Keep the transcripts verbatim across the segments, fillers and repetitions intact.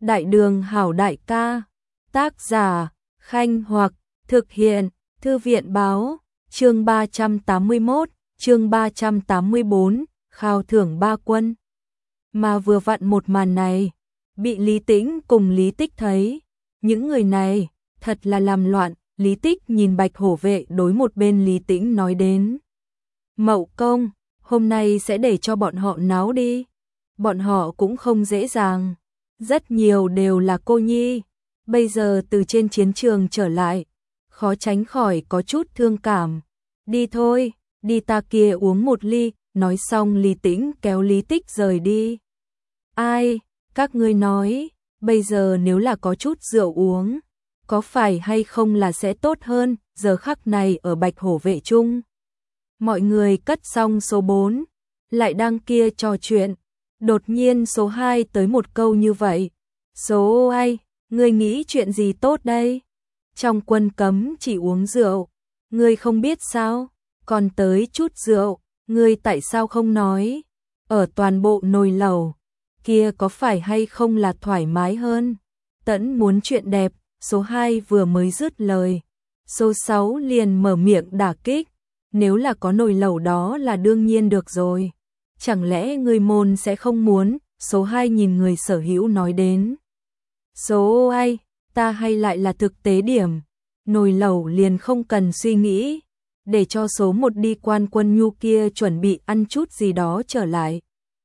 Đại đường hảo đại ca. Tác giả, Khanh Hoặc, thực hiện, Thư viện báo, chương ba trăm tám mươi mốt, chương ba trăm tám mươi bốn, khao thưởng ba quân. Mà vừa vặn một màn này, bị Lý Tĩnh cùng Lý Tích thấy. Những người này, thật là làm loạn. Lý Tích nhìn Bạch Hổ Vệ đối một bên Lý Tĩnh nói đến. Mậu công, hôm nay sẽ để cho bọn họ náo đi. Bọn họ cũng không dễ dàng. Rất nhiều đều là cô nhi. Bây giờ từ trên chiến trường trở lại, khó tránh khỏi có chút thương cảm. Đi thôi, đi ta kia uống một ly. Nói xong Lý Tĩnh kéo Lý Tích rời đi. Ai, các ngươi nói, bây giờ nếu là có chút rượu uống, có phải hay không là sẽ tốt hơn, giờ khắc này ở Bạch Hổ Vệ chung. Mọi người cất xong số bốn, lại đang kia trò chuyện, đột nhiên số hai tới một câu như vậy. Số hai, ngươi nghĩ chuyện gì tốt đây? Trong quân cấm chỉ uống rượu, ngươi không biết sao? Còn tới chút rượu, ngươi tại sao không nói? Ở toàn bộ nồi lẩu, kia có phải hay không là thoải mái hơn? Tẫn muốn chuyện đẹp. Số hai vừa mới dứt lời, số sáu liền mở miệng đả kích, nếu là có nồi lẩu đó là đương nhiên được rồi. Chẳng lẽ người môn sẽ không muốn? Số hai nhìn người sở hữu nói đến. Số hai, ta hay lại là thực tế điểm, nồi lẩu liền không cần suy nghĩ, để cho số một đi Quan Quân Nhu kia chuẩn bị ăn chút gì đó trở lại.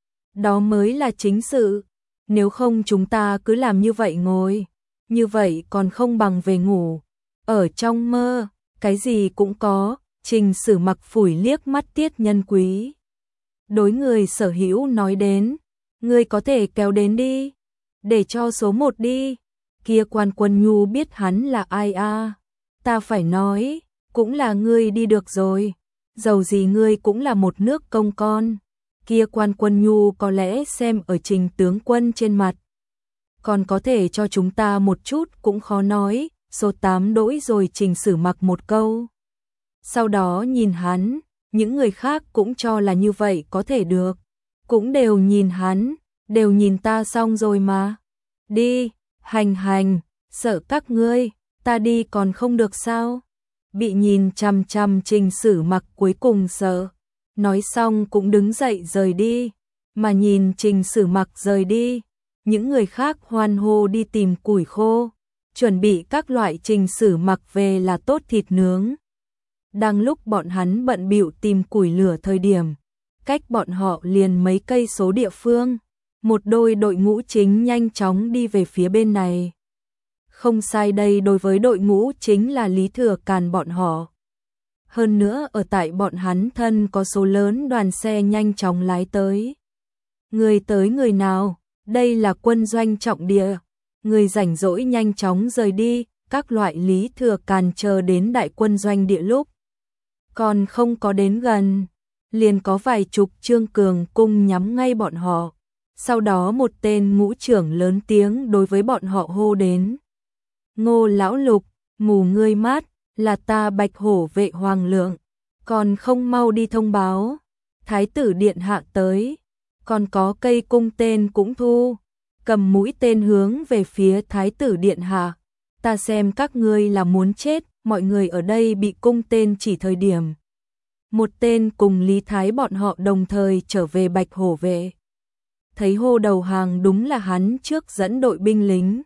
Đó mới là chính sự, nếu không chúng ta cứ làm như vậy ngồi. Như vậy còn không bằng về ngủ. Ở trong mơ, cái gì cũng có. Trình Sử Mặc phủi liếc mắt Tiết Nhân Quý. Đối người sở hữu nói đến, ngươi có thể kéo đến đi, để cho số một đi. Kia Quan Quân Nhu biết hắn là ai a? Ta phải nói, cũng là ngươi đi được rồi. Dầu gì ngươi cũng là một nước công con. Kia Quan Quân Nhu có lẽ xem ở Trình tướng quân trên mặt, còn có thể cho chúng ta một chút cũng khó nói. Số tám đỗi rồi Trình Sử Mặc một câu. Sau đó nhìn hắn, những người khác cũng cho là như vậy có thể được. Cũng đều nhìn hắn, đều nhìn ta xong rồi mà. Đi, hành hành, sợ các ngươi, ta đi còn không được sao? Bị nhìn chằm chằm Trình Sử Mặc cuối cùng sợ. Nói xong cũng đứng dậy rời đi, mà nhìn Trình Sử Mặc rời đi. Những người khác hoan hô đi tìm củi khô, chuẩn bị các loại Trình Sử Mặc về là tốt thịt nướng. Đang lúc bọn hắn bận bịu tìm củi lửa thời điểm, cách bọn họ liền mấy cây số địa phương, một đôi đội ngũ chính nhanh chóng đi về phía bên này. Không sai, đây đối với đội ngũ chính là Lý Thừa Càn bọn họ. Hơn nữa ở tại bọn hắn thân có số lớn đoàn xe nhanh chóng lái tới. Người tới người nào? Đây là quân doanh trọng địa, người rảnh rỗi nhanh chóng rời đi. Các loại Lý Thừa Càn chờ đến đại quân doanh địa lúc còn không có đến gần, liền có vài chục trương cường cung nhắm ngay bọn họ. Sau đó một tên ngũ trưởng lớn tiếng đối với bọn họ hô đến. Ngô lão lục, mù ngươi mát, là ta Bạch Hổ Vệ Hoàng Lượng, còn không mau đi thông báo, Thái tử điện hạ tới. Còn có cây cung tên cũng thu, cầm mũi tên hướng về phía Thái tử điện hạ. Ta xem các ngươi là muốn chết. Mọi người ở đây bị cung tên chỉ thời điểm, một tên cùng Lý Thái bọn họ đồng thời trở về Bạch Hổ Vệ. Thấy hô đầu hàng đúng là hắn trước dẫn đội binh lính.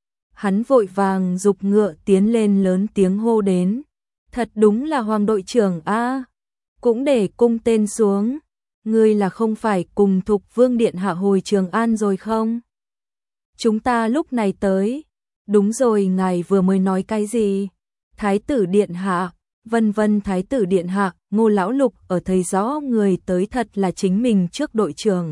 Hắn vội vàng giục ngựa tiến lên lớn tiếng hô đến. Thật đúng là Hoàng đội trưởng a, cũng để cung tên xuống. Ngươi là không phải cùng Thục Vương điện hạ hồi Trường An rồi không? Chúng ta lúc này tới. Đúng rồi, ngài vừa mới nói cái gì? Thái tử điện hạ, vân vân Thái tử điện hạ. Ngô lão lục ở thấy rõ người tới thật là chính mình trước đội trưởng.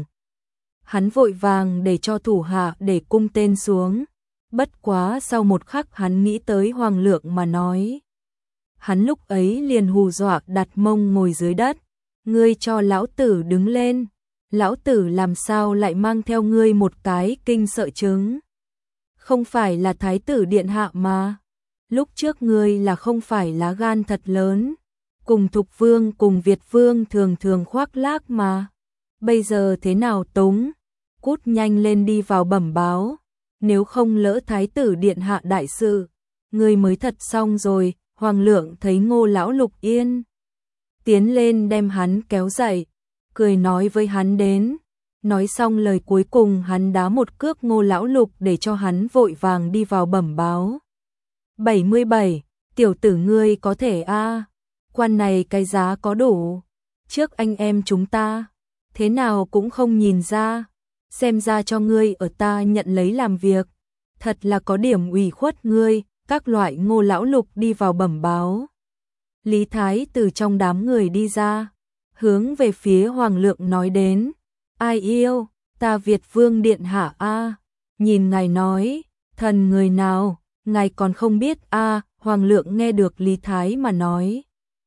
Hắn vội vàng để cho thủ hạ để cung tên xuống. Bất quá sau một khắc hắn nghĩ tới Hoàng Lượng mà nói. Hắn lúc ấy liền hù dọa đặt mông ngồi dưới đất. Ngươi cho lão tử đứng lên. Lão tử làm sao lại mang theo ngươi một cái kinh sợ chứng? Không phải là Thái tử điện hạ mà. Lúc trước ngươi là không phải lá gan thật lớn. Cùng Thục Vương cùng Việt Vương thường thường khoác lác mà. Bây giờ thế nào Tống? Cút nhanh lên đi vào bẩm báo. nếu không lỡ thái tử điện hạ đại sự, người mới thật xong rồi. Hoàng lượng thấy Ngô lão Lục yên tiến lên đem hắn kéo dậy, cười nói với hắn đến. Nói xong lời cuối cùng hắn đá một cước Ngô lão Lục để cho hắn vội vàng đi vào bẩm báo. bảy mươi bảy, tiểu tử ngươi có thể a à, quan này cái giá có đủ. Trước anh em chúng ta, thế nào cũng không nhìn ra, xem ra cho ngươi ở ta nhận lấy làm việc, thật là có điểm ủy khuất ngươi. Các loại Ngô lão Lục đi vào bẩm báo. Lý Thái từ trong đám người đi ra, hướng về phía Hoàng lượng nói đến. Ai yêu, ta Việt Vương điện hạ a, nhìn ngài nói, thần người nào, ngài còn không biết a. À, Hoàng lượng nghe được Lý Thái mà nói,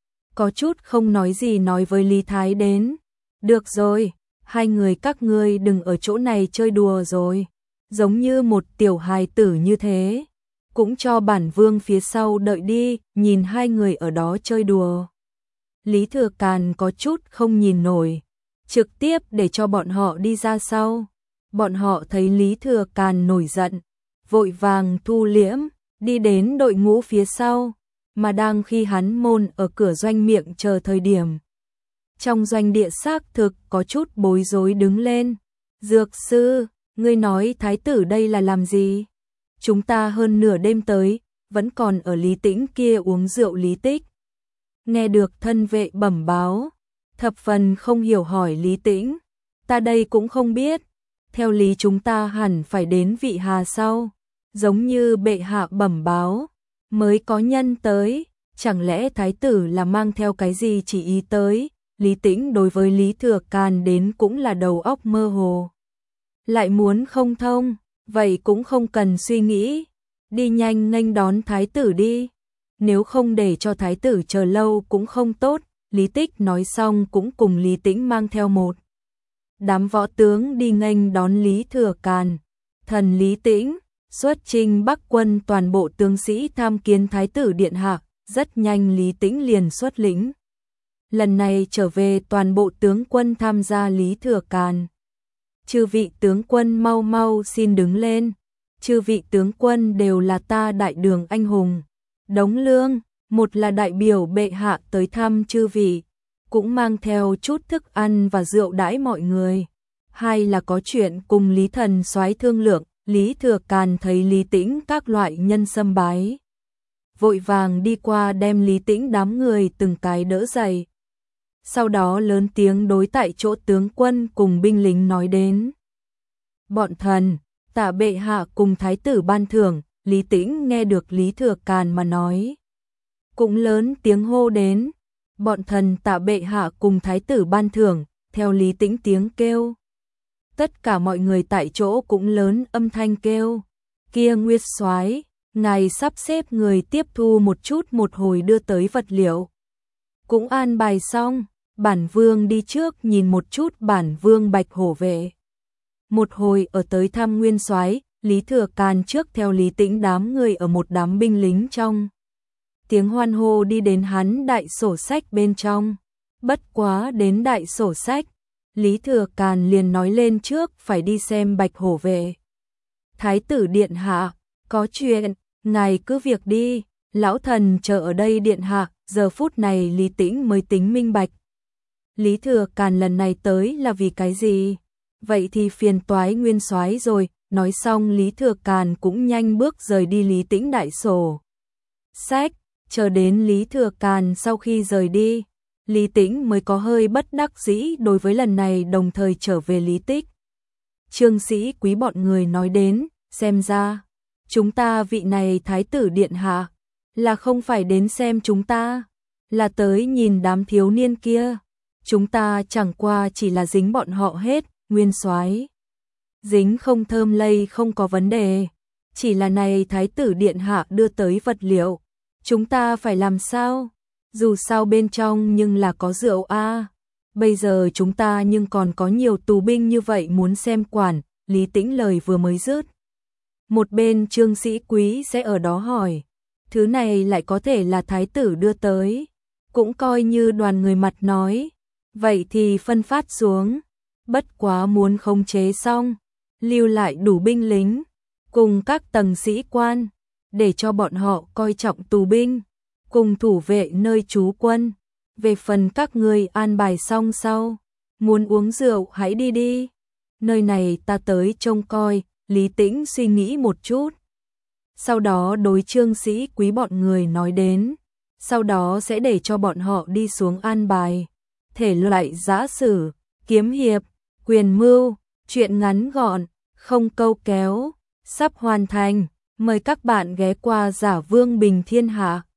có chút không nói gì nói với Lý Thái đến. Được rồi, hai người các ngươi đừng ở chỗ này chơi đùa rồi, giống như một tiểu hài tử như thế. Cũng cho bản vương phía sau đợi đi, nhìn hai người ở đó chơi đùa. Lý Thừa Càn có chút không nhìn nổi, trực tiếp để cho bọn họ đi ra sau. Bọn họ thấy Lý Thừa Càn nổi giận, vội vàng thu liễm, đi đến đội ngũ phía sau, mà đang khi hắn môn ở cửa doanh miệng chờ thời điểm. Trong doanh địa xác thực có chút bối rối đứng lên. Dược sư, ngươi nói thái tử đây là làm gì? Chúng ta hơn nửa đêm tới, vẫn còn ở Lý Tĩnh kia uống rượu Lý Tích. Nghe được thân vệ bẩm báo, thập phần không hiểu hỏi Lý Tĩnh. Ta đây cũng không biết, theo lý chúng ta hẳn phải đến vị hà sau, giống như bệ hạ bẩm báo, mới có nhân tới, chẳng lẽ thái tử là mang theo cái gì chỉ ý tới. Lý Tĩnh đối với Lý Thừa Càn đến cũng là đầu óc mơ hồ. Lại muốn không thông, vậy cũng không cần suy nghĩ, đi nhanh nghênh đón thái tử đi, nếu không để cho thái tử chờ lâu cũng không tốt. Lý Tích nói xong cũng cùng Lý Tĩnh mang theo một đám võ tướng đi nghênh đón Lý Thừa Càn. Thần Lý Tĩnh xuất chinh Bắc quân toàn bộ tướng sĩ tham kiến thái tử điện hạ, rất nhanh Lý Tĩnh liền xuất lĩnh. Lần này trở về toàn bộ tướng quân tham gia Lý Thừa Càn. Chư vị tướng quân mau mau xin đứng lên, chư vị tướng quân đều là ta đại đường anh hùng. Đống Lương, một là đại biểu bệ hạ tới thăm chư vị, cũng mang theo chút thức ăn và rượu đãi mọi người. Hai là có chuyện cùng Lý Thần soái thương lượng. Lý Thừa Càn thấy Lý Tĩnh các loại nhân sâm bái, vội vàng đi qua đem Lý Tĩnh đám người từng cái đỡ dậy. Sau đó lớn tiếng đối tại chỗ tướng quân cùng binh lính nói đến. Bọn thần, tạ bệ hạ cùng thái tử ban thưởng. Lý Tĩnh nghe được Lý Thừa Càn mà nói, cũng lớn tiếng hô đến. Bọn thần tạ bệ hạ cùng thái tử ban thưởng, theo Lý Tĩnh tiếng kêu. Tất cả mọi người tại chỗ cũng lớn âm thanh kêu. Kia Nguyệt soái, ngài sắp xếp người tiếp thu một chút một hồi đưa tới vật liệu. Cũng an bài xong, bản vương đi trước nhìn một chút bản vương Bạch Hổ vệ. Một hồi ở tới thăm Nguyên soái, Lý Thừa Càn trước theo Lý Tĩnh đám người ở một đám binh lính trong. Tiếng hoan hô đi đến hắn đại sổ sách bên trong. Bất quá đến đại sổ sách, Lý Thừa Càn liền nói lên trước phải đi xem Bạch Hổ vệ. Thái tử điện hạ, có chuyện, ngài cứ việc đi, lão thần chờ ở đây điện hạ. Giờ phút này Lý Tĩnh mới tính minh bạch. Lý Thừa Càn lần này tới là vì cái gì? Vậy thì phiền toái Nguyên soái rồi. Nói xong Lý Thừa Càn cũng nhanh bước rời đi Lý Tĩnh đại sổ sách. Chờ đến Lý Thừa Càn sau khi rời đi, Lý Tĩnh mới có hơi bất đắc dĩ đối với lần này đồng thời trở về Lý Tích. Trương Sĩ Quý bọn người nói đến, xem ra, chúng ta vị này thái tử điện hạ, là không phải đến xem chúng ta, là tới nhìn đám thiếu niên kia. Chúng ta chẳng qua chỉ là dính bọn họ hết. Nguyên soái, dính không thơm lây không có vấn đề, chỉ là này thái tử điện hạ đưa tới vật liệu, chúng ta phải làm sao? Dù sao bên trong nhưng là có rượu a. À. Bây giờ chúng ta nhưng còn có nhiều tù binh như vậy muốn xem quản. Lý Tĩnh lời vừa mới dứt, một bên Trương Sĩ Quý sẽ ở đó hỏi, thứ này lại có thể là thái tử đưa tới, cũng coi như đoàn người mặt nói, vậy thì phân phát xuống, bất quá muốn khống chế xong, lưu lại đủ binh lính, cùng các tầng sĩ quan, để cho bọn họ coi trọng tù binh, cùng thủ vệ nơi trú quân. Về phần các ngươi an bài xong sau, muốn uống rượu hãy đi đi. Nơi này ta tới trông coi. Lý Tĩnh suy nghĩ một chút. Sau đó đối Trương Sĩ Quý bọn người nói đến, sau đó sẽ để cho bọn họ đi xuống an bài. Thể loại giã sử, kiếm hiệp, quyền mưu, chuyện ngắn gọn, không câu kéo, sắp hoàn thành. Mời các bạn ghé qua Giả Vương Bình Thiên Hạ.